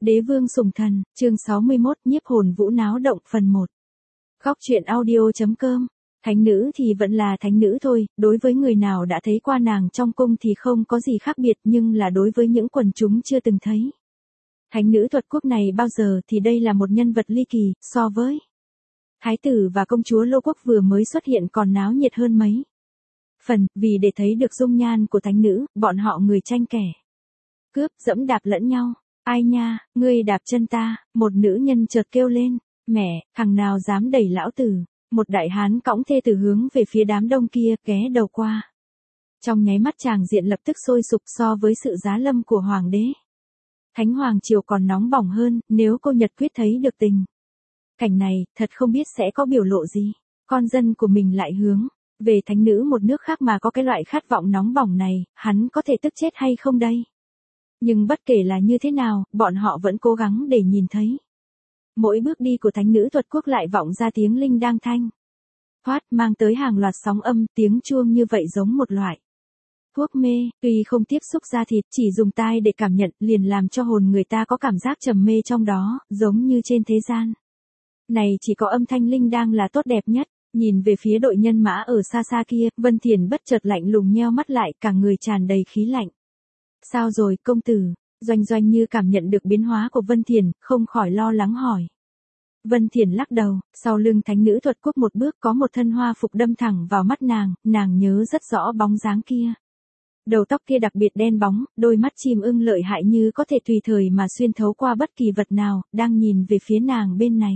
Đế vương sủng thần, chương 61, nhiếp hồn vũ náo động phần 1. Góc truyện audio.com. Thánh nữ thì vẫn là thánh nữ thôi, đối với người nào đã thấy qua nàng trong cung thì không có gì khác biệt, nhưng là đối với những quần chúng chưa từng thấy thánh nữ thuật quốc này bao giờ thì đây là một nhân vật ly kỳ, so với thái tử và công chúa Lô Quốc vừa mới xuất hiện còn náo nhiệt hơn mấy phần, vì để thấy được dung nhan của thánh nữ, bọn họ người tranh kẻ cướp, dẫm đạp lẫn nhau. Ai nha, ngươi đạp chân ta, một nữ nhân chợt kêu lên, mẹ, thằng nào dám đẩy lão tử, một đại hán cõng thê tử hướng về phía đám đông kia, ghé đầu qua. Trong nháy mắt tràng diện lập tức sôi sục so với sự giá lâm của hoàng đế. Thánh hoàng triều còn nóng bỏng hơn, nếu cô Nhật Quyết thấy được tình cảnh này, thật không biết sẽ có biểu lộ gì. Con dân của mình lại hướng về thánh nữ một nước khác mà có cái loại khát vọng nóng bỏng này, hắn có thể tức chết hay không đây? Nhưng bất kể là như thế nào, bọn họ vẫn cố gắng để nhìn thấy. Mỗi bước đi của thánh nữ thuật quốc lại vọng ra tiếng linh đang thanh thoát, mang tới hàng loạt sóng âm, tiếng chuông như vậy giống một loại thuốc mê, tuy không tiếp xúc da thịt, chỉ dùng tai để cảm nhận, liền làm cho hồn người ta có cảm giác trầm mê trong đó, giống như trên thế gian này chỉ có âm thanh linh đang là tốt đẹp nhất. Nhìn về phía đội nhân mã ở xa xa kia, Vân Thiền bất chợt lạnh lùng nheo mắt lại, cả người tràn đầy khí lạnh. Sao rồi, công tử? Doanh Doanh như cảm nhận được biến hóa của Vân Thiền, không khỏi lo lắng hỏi. Vân Thiền lắc đầu, sau lưng thánh nữ thuật quốc một bước có một thân hoa phục đâm thẳng vào mắt nàng nhớ rất rõ bóng dáng kia. Đầu tóc kia đặc biệt đen bóng, đôi mắt chim ưng lợi hại như có thể tùy thời mà xuyên thấu qua bất kỳ vật nào, đang nhìn về phía nàng bên này.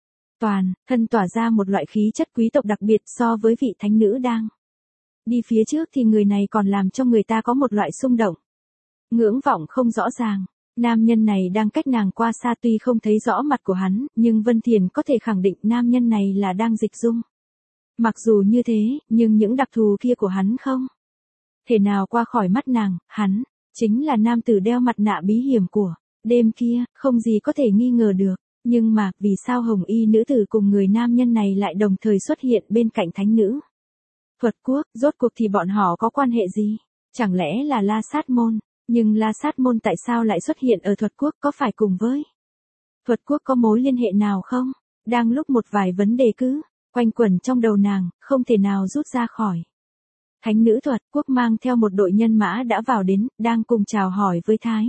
Toàn thân tỏa ra một loại khí chất quý tộc đặc biệt so với vị thánh nữ đang đi phía trước thì người này còn làm cho người ta có một loại xung động. Ngưỡng vọng không rõ ràng, nam nhân này đang cách nàng qua xa tuy không thấy rõ mặt của hắn, nhưng Vân Thiền có thể khẳng định nam nhân này là đang dịch dung. Mặc dù như thế, nhưng những đặc thù kia của hắn không thể nào qua khỏi mắt nàng, hắn chính là nam tử đeo mặt nạ bí hiểm của đêm kia, không gì có thể nghi ngờ được. Nhưng mà, vì sao hồng y nữ tử cùng người nam nhân này lại đồng thời xuất hiện bên cạnh thánh nữ thuật quốc, rốt cuộc thì bọn họ có quan hệ gì? Chẳng lẽ là La Sát Môn? Nhưng La Sát Môn tại sao lại xuất hiện ở thuật quốc, có phải cùng với thuật quốc có mối liên hệ nào không? Đang lúc một vài vấn đề cứ quanh quẩn trong đầu nàng, không thể nào rút ra khỏi. Thánh nữ thuật quốc mang theo một đội nhân mã đã vào đến, đang cùng chào hỏi với thái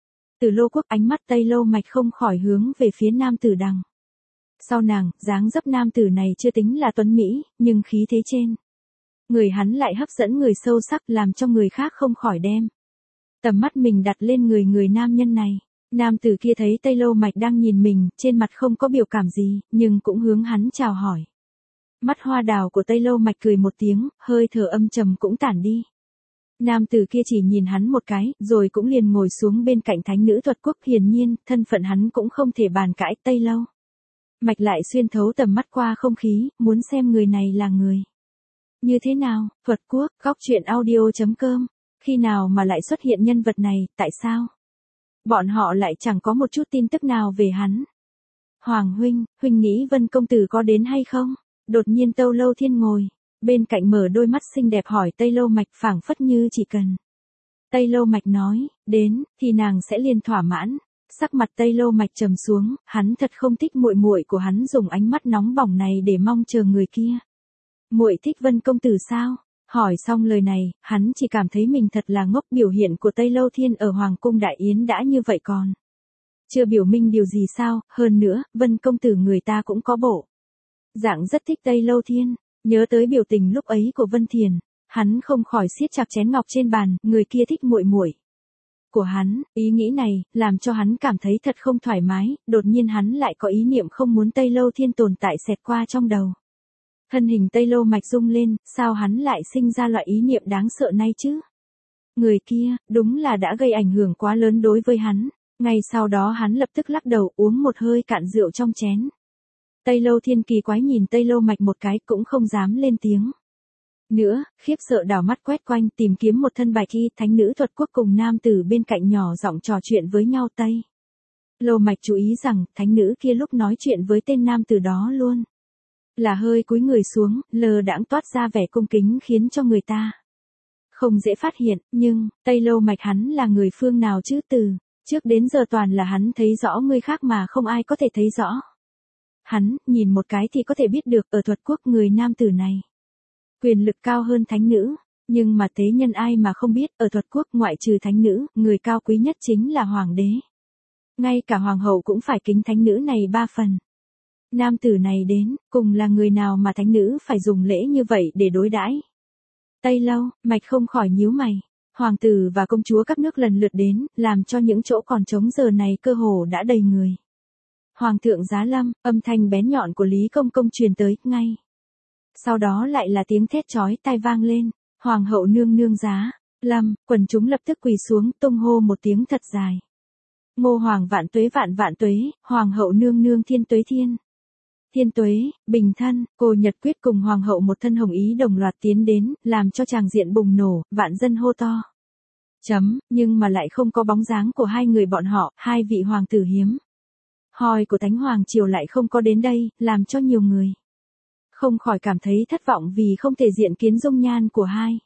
tử Lô Quốc. Ánh mắt Tây Lâu Mạch không khỏi hướng về phía nam tử đằng sau nàng, dáng dấp nam tử này chưa tính là tuấn mỹ, nhưng khí thế trên người hắn lại hấp dẫn người sâu sắc, làm cho người khác không khỏi đem tầm mắt mình đặt lên người nam nhân này. Nam tử kia thấy Tây Lâu Mạch đang nhìn mình, trên mặt không có biểu cảm gì, nhưng cũng hướng hắn chào hỏi. Mắt hoa đào của Tây Lâu Mạch cười một tiếng, hơi thở âm trầm cũng tản đi. Nam tử kia chỉ nhìn hắn một cái, rồi cũng liền ngồi xuống bên cạnh thánh nữ thuật quốc. Hiển nhiên, thân phận hắn cũng không thể bàn cãi. Tây Lâu Mạch lại xuyên thấu tầm mắt qua không khí, muốn xem người này là người như thế nào. Thuật quốc, góc truyện audio.com. Khi nào mà lại xuất hiện nhân vật này, tại sao bọn họ lại chẳng có một chút tin tức nào về hắn? Hoàng huynh, huynh nghĩ Vân công tử có đến hay không? Đột nhiên Tâu Lâu Thiên ngồi bên cạnh mở đôi mắt xinh đẹp hỏi Tây Lâu Mạch, phảng phất như chỉ cần Tây Lâu Mạch nói đến thì nàng sẽ liền thỏa mãn. Sắc mặt Tây Lâu Mạch trầm xuống, hắn thật không thích muội muội của hắn dùng ánh mắt nóng bỏng này để mong chờ người kia. Muội thích Vân công tử sao? Hỏi xong lời này, hắn chỉ cảm thấy mình thật là ngốc. Biểu hiện của Tây Lâu Thiên ở Hoàng cung Đại Yến đã như vậy còn chưa biểu minh điều gì sao? Hơn nữa, Vân công tử người ta cũng có bộ dạng rất thích Tây Lâu Thiên. Nhớ tới biểu tình lúc ấy của Vân Thiền, hắn không khỏi siết chặt chén ngọc trên bàn, người kia thích muội muội của hắn. Ý nghĩ này làm cho hắn cảm thấy thật không thoải mái, đột nhiên hắn lại có ý niệm không muốn Tây Lâu Thiên tồn tại xẹt qua trong đầu. Thân hình Tây Lâu Mạch rung lên, sao hắn lại sinh ra loại ý niệm đáng sợ này chứ? Người kia, đúng là đã gây ảnh hưởng quá lớn đối với hắn. Ngay sau đó hắn lập tức lắc đầu, uống một hơi cạn rượu trong chén. Tây Lâu Thiên kỳ quái nhìn Tây Lâu Mạch một cái, cũng không dám lên tiếng nữa, khiếp sợ đảo mắt quét quanh tìm kiếm một thân bạch y. Thánh nữ thuật quốc cùng nam tử bên cạnh nhỏ giọng trò chuyện với nhau. Tây Lâu Mạch chú ý rằng thánh nữ kia lúc nói chuyện với tên nam tử đó luôn là hơi cúi người xuống, lờ đãng toát ra vẻ cung kính khiến cho người ta không dễ phát hiện. Nhưng Tây Lâu Mạch hắn là người phương nào chứ? Từ Trước đến giờ toàn là hắn thấy rõ người khác mà không ai có thể thấy rõ. Hắn, nhìn một cái thì có thể biết được ở thuật quốc người nam tử này. Quyền lực cao hơn thánh nữ, nhưng mà tế nhân ai mà không biết ở thuật quốc ngoại trừ thánh nữ, người cao quý nhất chính là hoàng đế. Ngay cả hoàng hậu cũng phải kính thánh nữ này 3 phần. Nam tử này đến, cùng là người nào mà thánh nữ phải dùng lễ như vậy để đối đãi. Tây Lâu, Mạch không khỏi nhíu mày. Hoàng tử và công chúa các nước lần lượt đến, làm cho những chỗ còn trống giờ này cơ hồ đã đầy người. Hoàng thượng giá lâm, âm thanh bén nhọn của Lý Công Công truyền tới, ngay. Sau đó lại là tiếng thét chói tai vang lên, Hoàng hậu nương nương giá, lâm, quần chúng lập tức quỳ xuống tung hô một tiếng thật dài. Ngô Hoàng vạn tuế, Hoàng hậu nương nương thiên tuế thiên. Thiên tuế, bình thân, cô Nhật Quyết cùng Hoàng hậu một thân hồng ý đồng loạt tiến đến, làm cho tràng diện bùng nổ, vạn dân hô to. Nhưng mà lại không có bóng dáng của hai người bọn họ, hai vị hoàng tử hiếm. Hoi của Thánh Hoàng Triều lại không có đến đây, làm cho nhiều người không khỏi cảm thấy thất vọng vì không thể diện kiến dung nhan của hai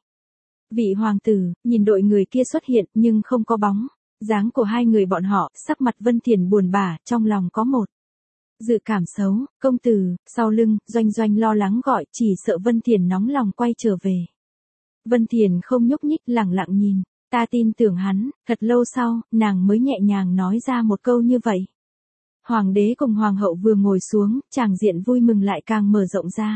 vị hoàng tử, nhìn đội người kia xuất hiện nhưng không có bóng dáng của hai người bọn họ, sắc mặt Vân Thiền buồn bã, trong lòng có một dự cảm xấu. Công tử, sau lưng, Doanh Doanh lo lắng gọi, chỉ sợ Vân Thiền nóng lòng quay trở về. Vân Thiền không nhúc nhích, lặng lặng nhìn, ta tin tưởng hắn. Thật lâu sau, nàng mới nhẹ nhàng nói ra một câu như vậy. Hoàng đế cùng hoàng hậu vừa ngồi xuống, tràng diện vui mừng lại càng mở rộng ra.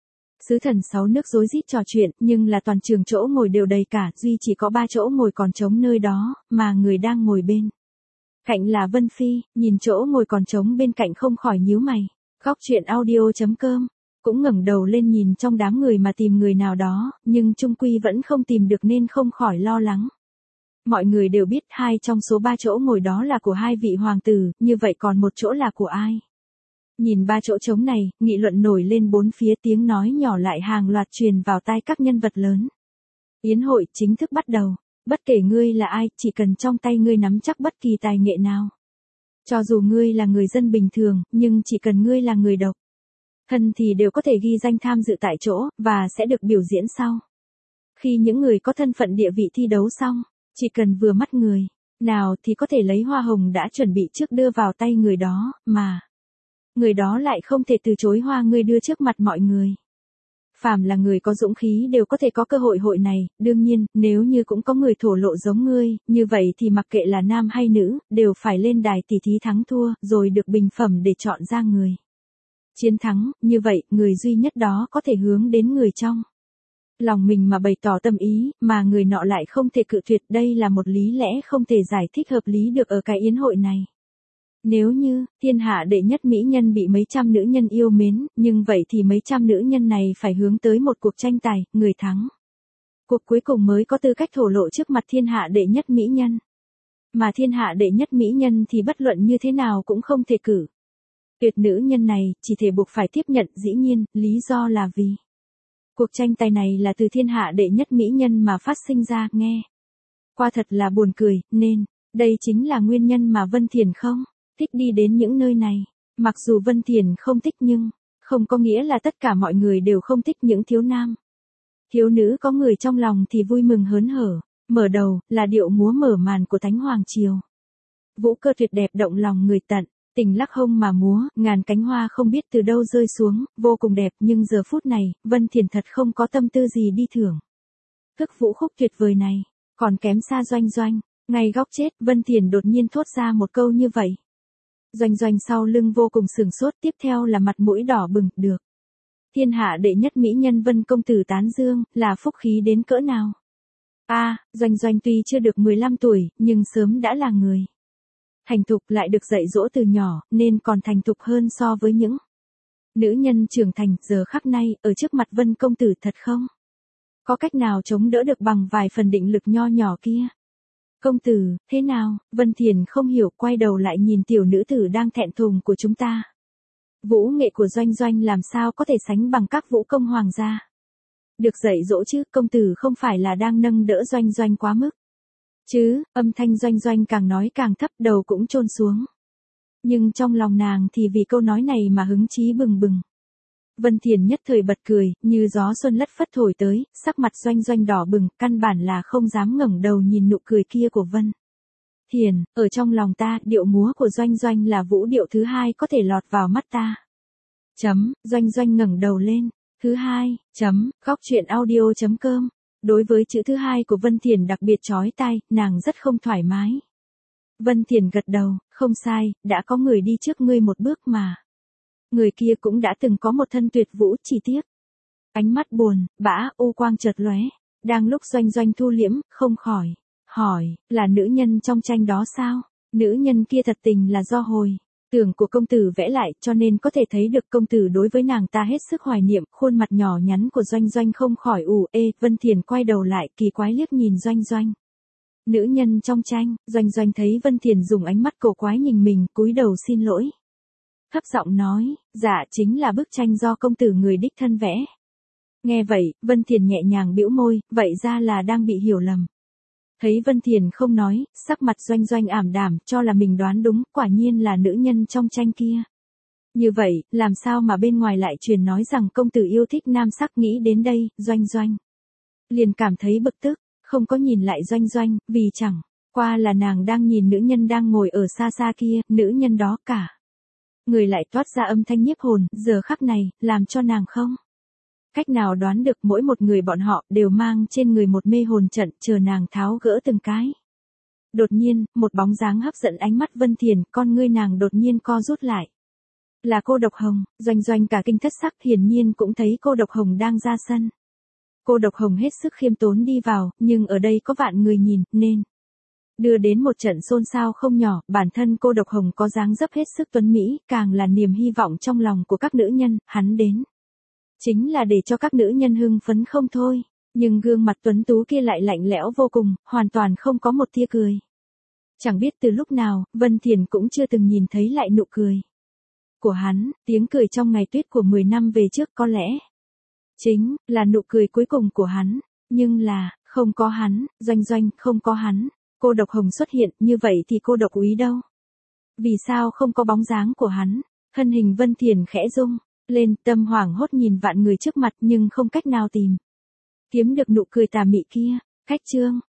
Sứ thần 6 nước rối rít trò chuyện, nhưng là toàn trường chỗ ngồi đều đầy cả, duy chỉ có 3 chỗ ngồi còn trống nơi đó, mà người đang ngồi bên cạnh là Vân Phi, nhìn chỗ ngồi còn trống bên cạnh không khỏi nhíu mày. Góc truyện audio.com cũng ngẩng đầu lên nhìn trong đám người mà tìm người nào đó, nhưng chung quy vẫn không tìm được nên không khỏi lo lắng. Mọi người đều biết 2 trong số 3 chỗ ngồi đó là của 2 vị hoàng tử, như vậy còn một chỗ là của ai? Nhìn 3 chỗ trống này, nghị luận nổi lên bốn phía, tiếng nói nhỏ lại hàng loạt truyền vào tai các nhân vật lớn. Yến hội chính thức bắt đầu. Bất kể ngươi là ai, chỉ cần trong tay ngươi nắm chắc bất kỳ tài nghệ nào. Cho dù ngươi là người dân bình thường, nhưng chỉ cần ngươi là người độc thân thì đều có thể ghi danh tham dự tại chỗ, và sẽ được biểu diễn sau. Khi những người có thân phận địa vị thi đấu xong, chỉ cần vừa mắt người nào thì có thể lấy hoa hồng đã chuẩn bị trước đưa vào tay người đó, mà người đó lại không thể từ chối hoa ngươi đưa trước mặt mọi người. Phàm là người có dũng khí đều có thể có cơ hội này, đương nhiên, nếu như cũng có người thổ lộ giống ngươi, như vậy thì mặc kệ là nam hay nữ, đều phải lên đài tỉ thí thắng thua, rồi được bình phẩm để chọn ra người chiến thắng, như vậy, người duy nhất đó có thể hướng đến người trong lòng mình mà bày tỏ tâm ý, mà người nọ lại không thể cự tuyệt, đây là một lý lẽ không thể giải thích hợp lý được ở cái yến hội này. Nếu như, thiên hạ đệ nhất mỹ nhân bị mấy trăm nữ nhân yêu mến, nhưng vậy thì mấy trăm nữ nhân này phải hướng tới một cuộc tranh tài, người thắng cuộc cuối cùng mới có tư cách thổ lộ trước mặt thiên hạ đệ nhất mỹ nhân. Mà thiên hạ đệ nhất mỹ nhân thì bất luận như thế nào cũng không thể cử tuyệt nữ nhân này, chỉ thể buộc phải tiếp nhận, dĩ nhiên, lý do là vì cuộc tranh tài này là từ thiên hạ đệ nhất mỹ nhân mà phát sinh ra, nghe qua thật là buồn cười, nên đây chính là nguyên nhân mà Vân Thiền không thích đi đến những nơi này. Mặc dù Vân Thiền không thích nhưng không có nghĩa là tất cả mọi người đều không thích những thiếu nam thiếu nữ có người trong lòng thì vui mừng hớn hở. Mở đầu là điệu múa mở màn của Thánh Hoàng Triều. Vũ cơ tuyệt đẹp động lòng người tận, tình lắc hông mà múa, ngàn cánh hoa không biết từ đâu rơi xuống, vô cùng đẹp, nhưng giờ phút này, Vân Thiền thật không có tâm tư gì đi thưởng thức vũ khúc tuyệt vời này, còn kém xa Doanh Doanh. Ngay góc chết, Vân Thiền đột nhiên thốt ra một câu như vậy. Doanh Doanh sau lưng vô cùng sửng sốt, tiếp theo là mặt mũi đỏ bừng, được thiên hạ đệ nhất mỹ nhân Vân công tử tán dương, là phúc khí đến cỡ nào. Doanh Doanh tuy chưa được 15 tuổi, nhưng sớm đã là người thành thục, lại được dạy dỗ từ nhỏ, nên còn thành thục hơn so với những nữ nhân trưởng thành. Giờ khắc này, ở trước mặt Vân công tử thật không có cách nào chống đỡ được bằng vài phần định lực nho nhỏ kia. Công tử, thế nào? Vân Thiền không hiểu, quay đầu lại nhìn tiểu nữ tử đang thẹn thùng của chúng ta. Vũ nghệ của Doanh Doanh làm sao có thể sánh bằng các vũ công hoàng gia. Được dạy dỗ chứ, công tử không phải là đang nâng đỡ Doanh Doanh quá mức chứ? Âm thanh Doanh Doanh càng nói càng thấp, đầu cũng chôn xuống. Nhưng trong lòng nàng thì vì câu nói này mà hứng chí bừng bừng. Vân Thiền nhất thời bật cười, như gió xuân lất phất thổi tới, sắc mặt Doanh Doanh đỏ bừng, căn bản là không dám ngẩng đầu nhìn nụ cười kia của Vân Thiền, ở trong lòng ta, điệu múa của Doanh Doanh là vũ điệu thứ hai có thể lọt vào mắt ta. Doanh Doanh ngẩng đầu lên. Thứ hai, góc chuyện audio.com. Đối với chữ thứ hai của Vân Thiền đặc biệt chói tai, nàng rất không thoải mái. Vân Thiền gật đầu, không sai, đã có người đi trước ngươi một bước mà. Người kia cũng đã từng có một thân tuyệt vũ, chỉ tiếc. Ánh mắt buồn, bã, u quang chợt lóe. Đang lúc Doanh Doanh thu liễm, không khỏi hỏi, là nữ nhân trong tranh đó sao? Nữ nhân kia thật tình là do hồi tưởng của công tử vẽ lại, cho nên có thể thấy được công tử đối với nàng ta hết sức hoài niệm. Khuôn mặt nhỏ nhắn của Doanh Doanh không khỏi Vân Thiền quay đầu lại, kỳ quái liếc nhìn Doanh Doanh. Nữ nhân trong tranh. Doanh Doanh thấy Vân Thiền dùng ánh mắt cổ quái nhìn mình, cúi đầu xin lỗi. Thấp giọng nói, dạ chính là bức tranh do công tử người đích thân vẽ. Nghe vậy, Vân Thiền nhẹ nhàng bĩu môi, vậy ra là đang bị hiểu lầm. Thấy Vân Thiền không nói, sắc mặt Doanh Doanh ảm đạm, cho là mình đoán đúng, quả nhiên là nữ nhân trong tranh kia. Như vậy, làm sao mà bên ngoài lại truyền nói rằng công tử yêu thích nam sắc? Nghĩ đến đây, Doanh Doanh liền cảm thấy bực tức, không có nhìn lại Doanh Doanh, vì chẳng qua là nàng đang nhìn nữ nhân đang ngồi ở xa xa kia, nữ nhân đó cả người lại toát ra âm thanh nhiếp hồn, giờ khắc này, làm cho nàng không cách nào đoán được mỗi một người bọn họ đều mang trên người một mê hồn trận, chờ nàng tháo gỡ từng cái. Đột nhiên, một bóng dáng hấp dẫn ánh mắt Vân Thiền, con ngươi nàng đột nhiên co rút lại. Là Cô Độc Hồng. Doanh Doanh cả kinh thất sắc, hiển nhiên cũng thấy Cô Độc Hồng đang ra sân. Cô Độc Hồng hết sức khiêm tốn đi vào, nhưng ở đây có vạn người nhìn, nên đưa đến một trận xôn xao không nhỏ. Bản thân Cô Độc Hồng có dáng dấp hết sức tuấn mỹ, càng là niềm hy vọng trong lòng của các nữ nhân. Hắn đến chính là để cho các nữ nhân hưng phấn không thôi. Nhưng gương mặt tuấn tú kia lại lạnh lẽo vô cùng, hoàn toàn không có một tia cười. Chẳng biết từ lúc nào, Vân Thiền cũng chưa từng nhìn thấy lại nụ cười của hắn. Tiếng cười trong ngày tuyết của 10 năm về trước có lẽ chính là nụ cười cuối cùng của hắn. Nhưng là, không có hắn. Doanh Doanh, không có hắn. Cô Độc Hồng xuất hiện, như vậy thì Cô Độc Úy đâu? Vì sao không có bóng dáng của hắn? Thân hình Vân Thiền khẽ rung lên, tâm hoảng hốt nhìn vạn người trước mặt, nhưng không cách nào tìm kiếm được nụ cười tà mị kia. Khách trương,